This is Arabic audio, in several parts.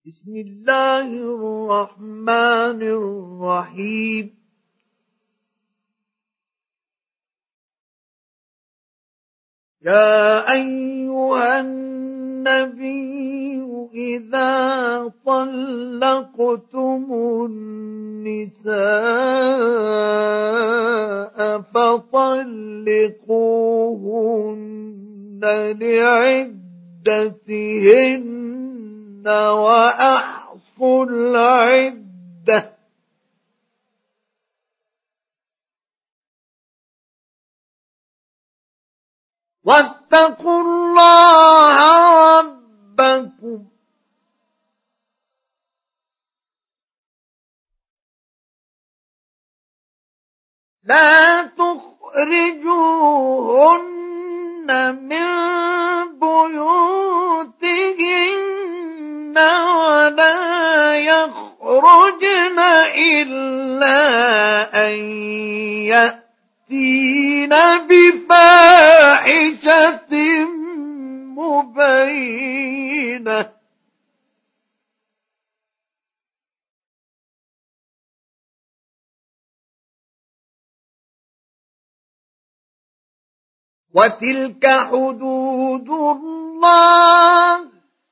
بسم الله الرحمن الرحيم يا أيها النبي إذا طلقتم النساء فطلقوهن لعدتهن وأحصوا العدة واتقوا الله ربكم لا تخرجوهن من بيوتهن ولا يخرجن إلا أن يأتين بفاحشة مبينة وتلك حدود الله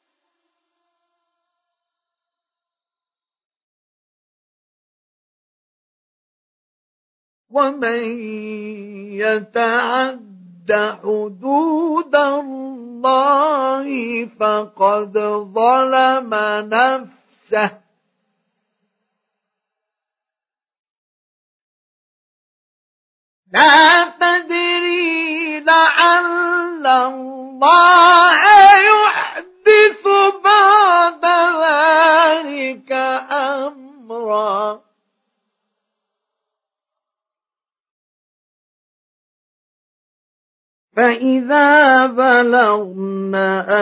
ومن يتعد حدود الله فقد ظلم نفسه لا تدري لعل الله يحدث بعد ذلك أمرا فإذا بلغن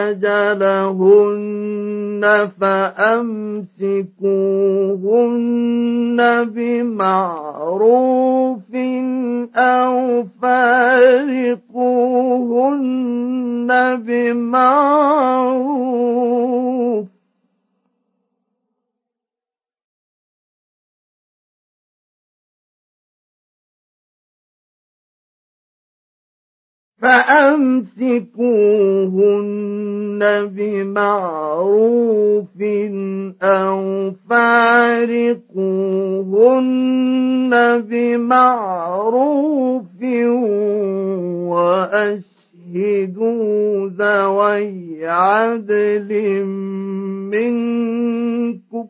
أجلهن فأمسكوهن بمعروف أو فارقوهن بمعروف فأمسكوهن بمعروف أو فارقوهن بمعروف وأشهدوا ذوي عدل منكم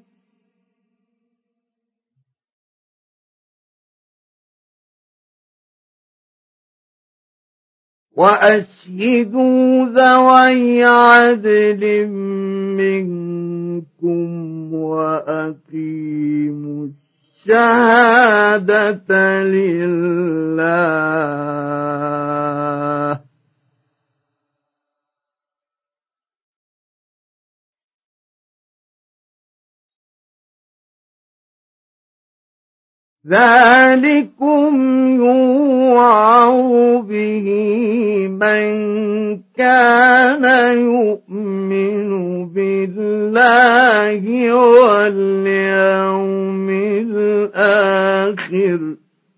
وأقيموا الشهادة لله ذلكم يوعظ به من كان يؤمن بالله واليوم الآخر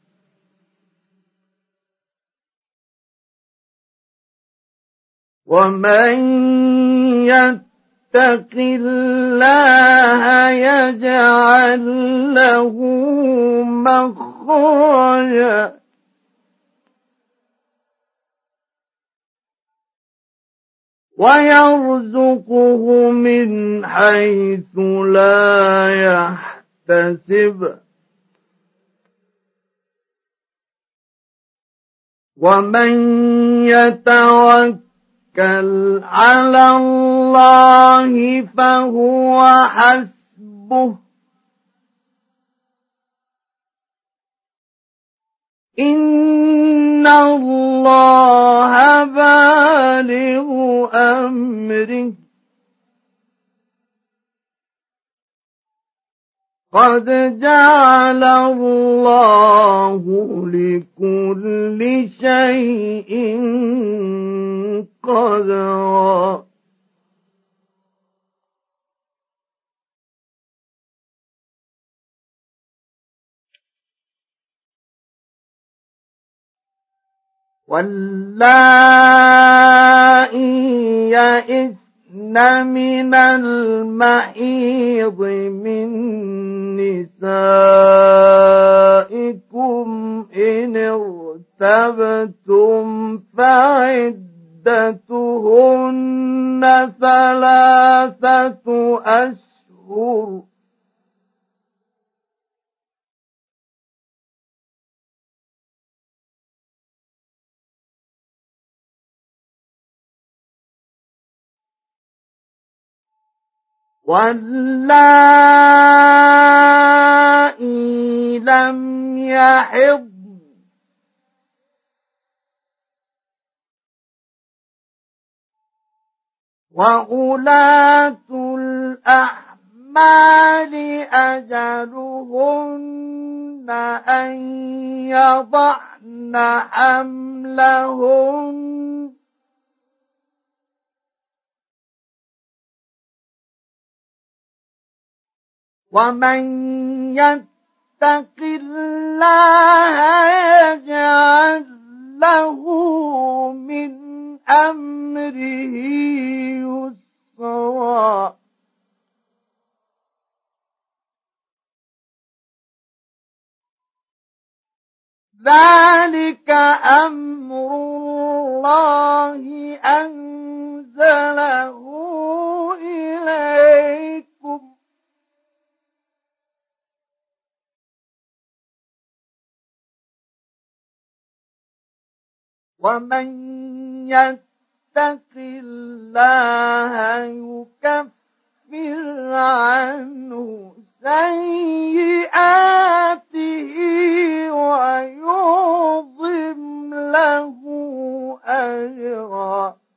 ومن يتق الله يجعل له مخرجا ويرزقه من حيث لا يحتسب ومن يتوكل على الله فهو حسبه إن الله بالغ أمره قد جعل الله لكل شيء قدرا واللائي يئسن من المحيض من نسائكم إن ارتبتم فعدتهن 3 أشهر واللائي لم يحضن وأولاة الأحمال أجلهن أن يضعن حملهن ومن يتق الله يجعل له من أمره يسرا ذلك أمر الله أنزله إليكم ومن يتق الله يكفر عنه سيئاته ويعظم له أجرا